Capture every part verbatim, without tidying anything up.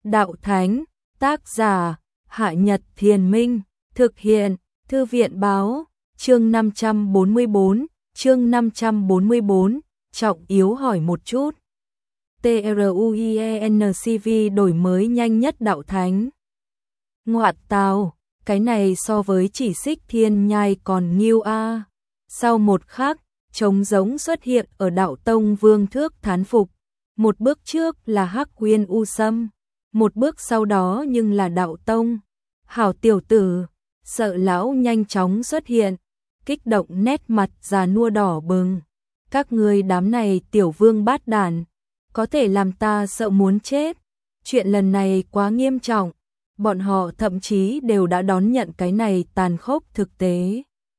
Đạo Thánh, tác giả, Hạ Nhật Thiền Minh, thực hiện, Thư viện Báo, chương năm trăm bốn mươi bốn, chương năm trăm bốn mươi bốn, trọng yếu hỏi một chút. TRUIENCV đổi mới nhanh nhất Đạo Thánh. Ngoạt tào, cái này so với chỉ xích thiên nhai còn nghiêu a. Sau một khắc, trống giống xuất hiện ở Đạo Tông. Vương Thước thán phục. Một bước trước là Hắc Uyên U Sâm, một bước sau đó nhưng là Đạo Tông. Hảo tiểu tử, Sợ lão nhanh chóng xuất hiện, kích động nét mặt già nua đỏ bừng. Các ngươi đám này tiểu vương bát đàn, có thể làm ta sợ muốn chết. Chuyện lần này quá nghiêm trọng, bọn họ thậm chí đều đã đón nhận cái này tàn khốc thực tế.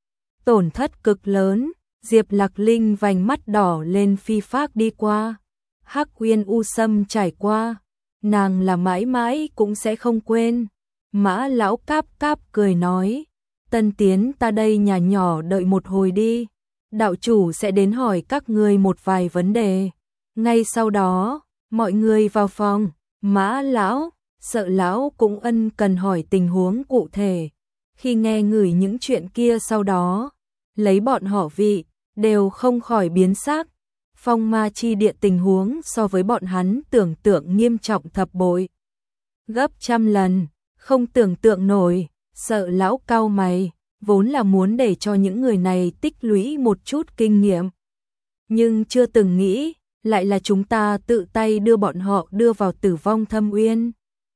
Tổn thất cực lớn, Diệp Lạc Linh vành mắt đỏ lên phi phác đi qua. Hắc Uyên U Sâm trải qua, nàng là mãi mãi cũng sẽ không quên. Mã lão cáp cáp cười nói, Tân Tiến ta đây nhà nhỏ đợi một hồi đi, đạo chủ sẽ đến hỏi các ngươi một vài vấn đề. Ngay sau đó, mọi người vào phòng, Mã lão, Sợ lão cũng ân cần hỏi tình huống cụ thể. Khi nghe ngửi những chuyện kia sau đó, lấy bọn họ vị, đều không khỏi biến sắc. Phong Ma Chi Địa tình huống so với bọn hắn tưởng tượng nghiêm trọng thập bội, gấp trăm lần, không tưởng tượng nổi. Sợ lão cau mày, vốn là muốn để cho những người này tích lũy một chút kinh nghiệm, nhưng chưa từng nghĩ lại là chúng ta tự tay đưa bọn họ đưa vào Tử Vong Thâm Uyên.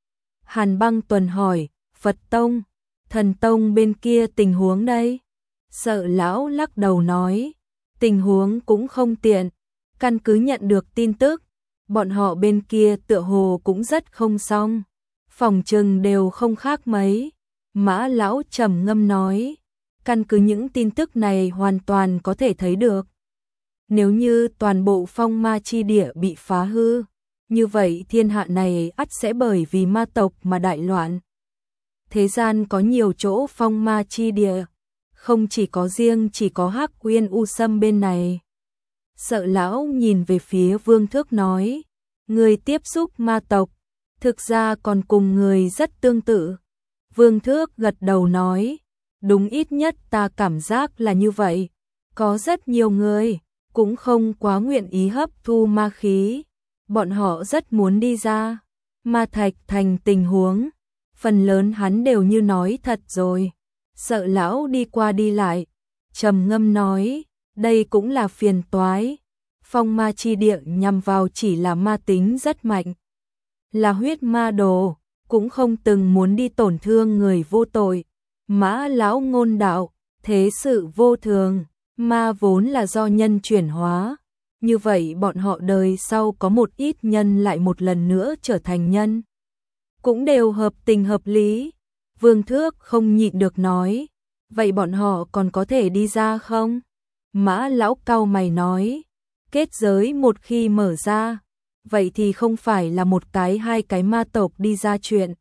Hàn Băng Tuần hỏi, Phật Tông, Thần Tông bên kia tình huống đây? Sợ lão lắc đầu nói, tình huống cũng không tiện. Căn cứ nhận được tin tức, bọn họ bên kia tựa hồ cũng rất không xong, phòng trừng đều không khác mấy. Mã lão trầm ngâm nói, căn cứ những tin tức này hoàn toàn có thể thấy được, nếu như toàn bộ Phong Ma Chi Địa bị phá hư, như vậy thiên hạ này ắt sẽ bởi vì ma tộc mà đại loạn. Thế gian có nhiều chỗ Phong Ma Chi Địa, không chỉ có riêng chỉ có Hắc Uyên U Sâm bên này. Sợ lão nhìn về phía Vương Thước nói, người tiếp xúc ma tộc, thực ra còn cùng người rất tương tự. Vương Thước gật đầu nói, đúng, ít nhất ta cảm giác là như vậy. Có rất nhiều người cũng không quá nguyện ý hấp thu ma khí, bọn họ rất muốn đi ra. Ma Thạch Thành tình huống, phần lớn hắn đều như nói thật rồi. Sợ lão đi qua đi lại, trầm ngâm nói, đây cũng là phiền toái. Phong Ma Chi Địa nhằm vào chỉ là ma tính rất mạnh, là huyết ma đồ, cũng không từng muốn đi tổn thương người vô tội. Mã lão ngôn đạo, thế sự vô thường, ma vốn là do nhân chuyển hóa, như vậy bọn họ đời sau có một ít nhân lại một lần nữa trở thành nhân, cũng đều hợp tình hợp lý. Vương Thước không nhịn được nói, vậy bọn họ còn có thể đi ra không? Mã lão cau mày nói, kết giới một khi mở ra, vậy thì không phải là một cái hai cái ma tộc đi ra chuyện.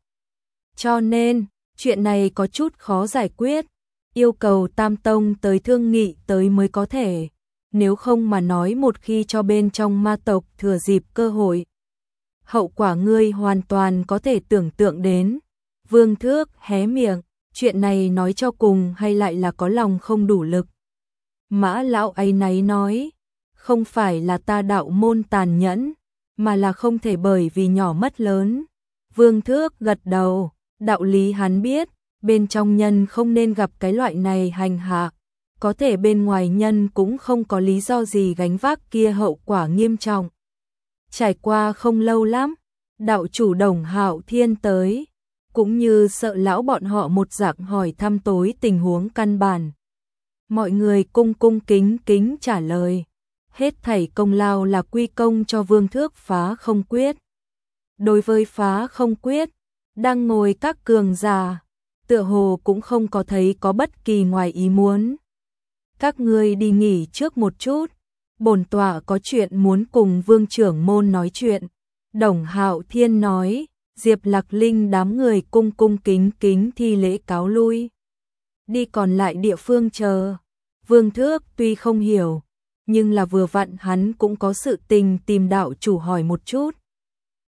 Cho nên, chuyện này có chút khó giải quyết, yêu cầu Tam Tông tới thương nghị tới mới có thể, nếu không mà nói một khi cho bên trong ma tộc thừa dịp cơ hội, hậu quả ngươi hoàn toàn có thể tưởng tượng đến. Vương Thước hé miệng, chuyện này nói cho cùng hay lại là có lòng không đủ lực. Mã lão ấy náy nói, không phải là ta đạo môn tàn nhẫn, mà là không thể bởi vì nhỏ mất lớn. Vương Thước gật đầu, đạo lý hắn biết, bên trong nhân không nên gặp cái loại này hành hạ, có thể bên ngoài nhân cũng không có lý do gì gánh vác kia hậu quả nghiêm trọng. Trải qua không lâu lắm, đạo chủ Đồng Hạo Thiên tới, cũng như Sợ lão bọn họ một dạng hỏi thăm tối tình huống căn bản. Mọi người cung cung kính kính trả lời, hết thảy công lao là quy công cho Vương Thước phá không quyết. Đối với phá không quyết, đang ngồi các cường giả, tựa hồ cũng không có thấy có bất kỳ ngoài ý muốn. Các ngươi đi nghỉ trước một chút, bổn tọa có chuyện muốn cùng Vương trưởng môn nói chuyện. Đồng Hạo Thiên nói. Diệp Lạc Linh đám người cung cung kính kính thi lễ cáo lui, đi còn lại địa phương chờ. Vương Thước tuy không hiểu, nhưng là vừa vặn hắn cũng có sự tình tìm đạo chủ hỏi một chút.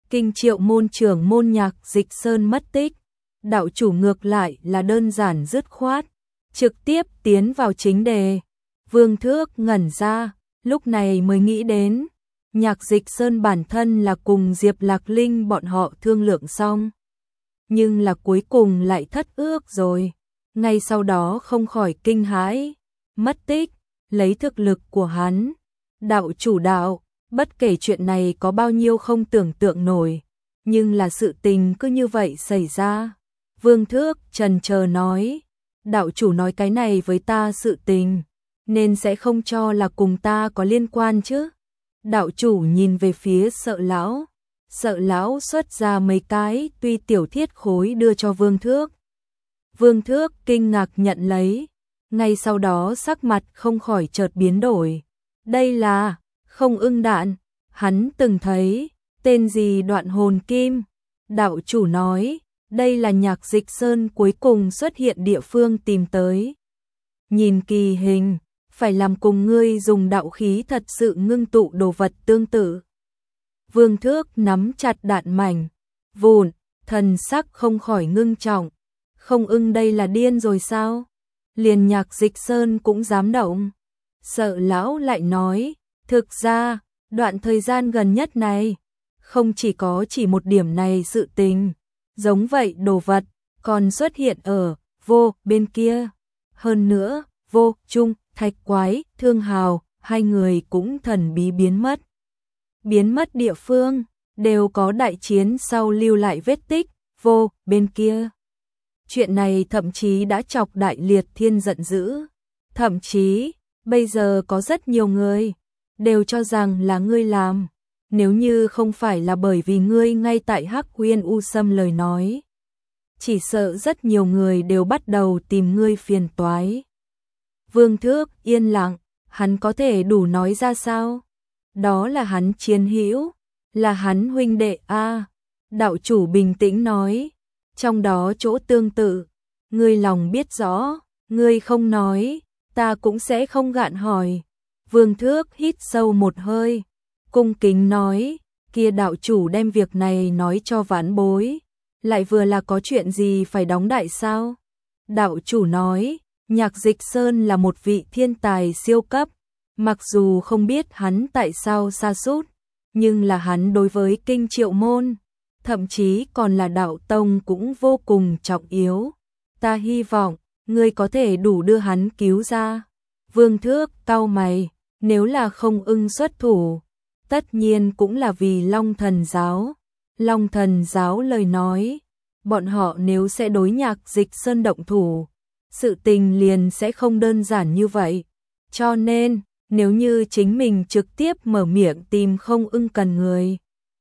Kinh Triệu môn trưởng môn Nhạc Dịch Sơn mất tích, đạo chủ ngược lại là đơn giản dứt khoát, trực tiếp tiến vào chính đề. Vương Thước ngẩn ra, lúc này mới nghĩ đến, Nhạc Dịch Sơn bản thân là cùng Diệp Lạc Linh bọn họ thương lượng xong, nhưng là cuối cùng lại thất ước rồi. Ngay sau đó không khỏi kinh hãi, mất tích, lấy thực lực của hắn, đạo chủ đạo, bất kể chuyện này có bao nhiêu không tưởng tượng nổi, nhưng là sự tình cứ như vậy xảy ra. Vương Thước chần chờ nói, đạo chủ nói cái này với ta sự tình, nên sẽ không cho là cùng ta có liên quan chứ. Đạo chủ nhìn về phía Sợ lão, Sợ lão xuất ra mấy cái tuy tiểu thiết khối đưa cho Vương Thước. Vương Thước kinh ngạc nhận lấy, ngay sau đó sắc mặt không khỏi chợt biến đổi. Đây là Không Ưng đạn, hắn từng thấy, tên gì Đoạn Hồn Kim. Đạo chủ nói, đây là Nhạc Dịch Sơn cuối cùng xuất hiện địa phương tìm tới. Nhìn kỳ hình, phải làm cùng ngươi dùng đạo khí thật sự ngưng tụ đồ vật tương tự. Vương Thước nắm chặt đạn mảnh, vụn, thần sắc không khỏi ngưng trọng. Không Ưng đây là điên rồi sao? Liền Nhạc Dịch Sơn cũng dám động. Sợ lão lại nói, thực ra, đoạn thời gian gần nhất này, không chỉ có chỉ một điểm này sự tình, giống vậy đồ vật, còn xuất hiện ở Vô bên kia. Hơn nữa, Vô, Trung, Thạch Quái, Thương Hào, hai người cũng thần bí biến mất. Biến mất địa phương, đều có đại chiến sau lưu lại vết tích, Vô bên kia. Chuyện này thậm chí đã chọc Đại Liệt Thiên giận dữ. Thậm chí, bây giờ có rất nhiều người, đều cho rằng là ngươi làm. Nếu như không phải là bởi vì ngươi ngay tại Hắc Uyên U Sâm lời nói, chỉ sợ rất nhiều người đều bắt đầu tìm ngươi phiền toái. Vương Thước yên lặng, hắn có thể đủ nói ra sao? Đó là hắn chiến hữu, là hắn huynh đệ a. Đạo chủ bình tĩnh nói, trong đó chỗ tương tự, ngươi lòng biết rõ, ngươi không nói, ta cũng sẽ không gạn hỏi. Vương Thước hít sâu một hơi, cung kính nói, kia đạo chủ đem việc này nói cho vãn bối, lại vừa là có chuyện gì phải đóng đại sao? Đạo chủ nói, Nhạc Dịch Sơn là một vị thiên tài siêu cấp, mặc dù không biết hắn tại sao sa sút, nhưng là hắn đối với Kinh Triệu môn, thậm chí còn là đạo tông cũng vô cùng trọng yếu. Ta hy vọng, ngươi có thể đủ đưa hắn cứu ra. Vương Thước cau mày, nếu là Không Ưng xuất thủ, tất nhiên cũng là vì Long Thần Giáo. Long Thần Giáo lời nói, bọn họ nếu sẽ đối Nhạc Dịch Sơn động thủ, sự tình liền sẽ không đơn giản như vậy. Cho nên, nếu như chính mình trực tiếp mở miệng tìm Không Ưng cần người,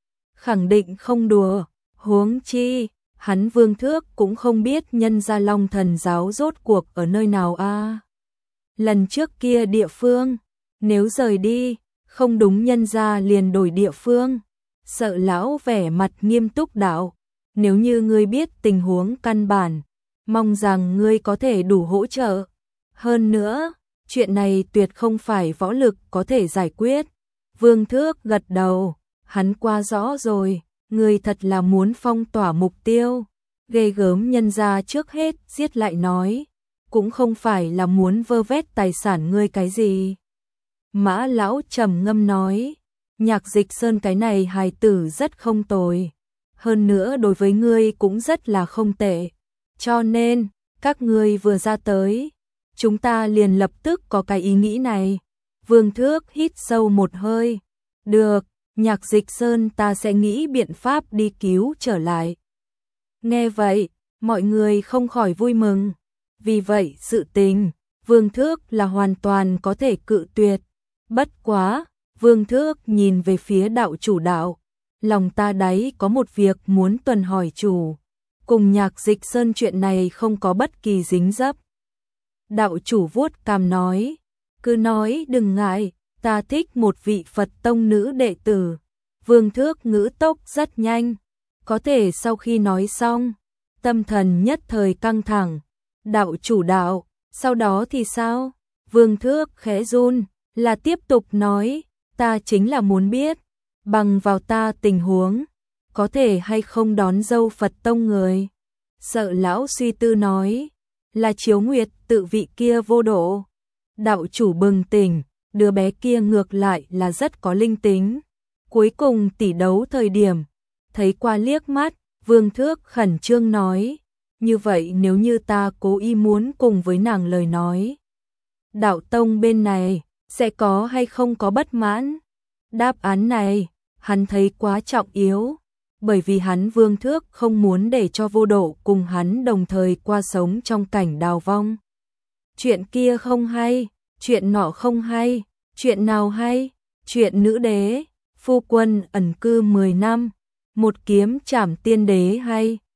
khẳng định không đùa. Huống chi, hắn Vương Thước cũng không biết nhân gia Long Thần Giáo rốt cuộc ở nơi nào a. À. Lần trước kia địa phương, nếu rời đi, không đúng nhân gia liền đổi địa phương. Sợ lão vẻ mặt nghiêm túc đạo, nếu như ngươi biết tình huống căn bản, mong rằng ngươi có thể đủ hỗ trợ. Hơn nữa, chuyện này tuyệt không phải võ lực có thể giải quyết. Vương Thước gật đầu, hắn qua rõ rồi, ngươi thật là muốn phong tỏa mục tiêu. Ghê gớm nhân gia trước hết giết lại nói, cũng không phải là muốn vơ vét tài sản ngươi cái gì. Mã lão trầm ngâm nói, Nhạc Dịch Sơn cái này hài tử rất không tồi, hơn nữa đối với ngươi cũng rất là không tệ. Cho nên, các ngươi vừa ra tới, chúng ta liền lập tức có cái ý nghĩ này. Vương Thước hít sâu một hơi, được, Nhạc Dịch Sơn ta sẽ nghĩ biện pháp đi cứu trở lại. Nghe vậy, mọi người không khỏi vui mừng. Vì vậy sự tình, Vương Thước là hoàn toàn có thể cự tuyệt. Bất quá, Vương Thước nhìn về phía đạo chủ đạo, lòng ta đáy có một việc muốn tuần hỏi chủ, cùng Nhạc Dịch Sơn chuyện này không có bất kỳ dính dấp. Đạo chủ vuốt cằm nói, cứ nói đừng ngại, ta thích một vị Phật tông nữ đệ tử. Vương Thước ngữ tốc rất nhanh, có thể sau khi nói xong, tâm thần nhất thời căng thẳng. Đạo chủ đạo, sau đó thì sao? Vương Thước khẽ run, là tiếp tục nói, ta chính là muốn biết, bằng vào ta tình huống, có thể hay không đón dâu Phật tông người. Sợ lão suy tư nói, là Chiếu Nguyệt tự vị kia vô độ. Đạo chủ bừng tỉnh, đứa bé kia ngược lại là rất có linh tính. Cuối cùng tỷ đấu thời điểm, thấy qua liếc mắt, Vương Thước khẩn trương nói, như vậy nếu như ta cố ý muốn cùng với nàng lời nói, đạo tông bên này sẽ có hay không có bất mãn? Đáp án này, hắn thấy quá trọng yếu, bởi vì hắn Vương Thước không muốn để cho vô độ cùng hắn đồng thời qua sống trong cảnh đào vong. Chuyện kia không hay, chuyện nọ không hay, chuyện nào hay? Chuyện nữ đế, phu quân ẩn cư mười năm, một kiếm trảm tiên đế hay?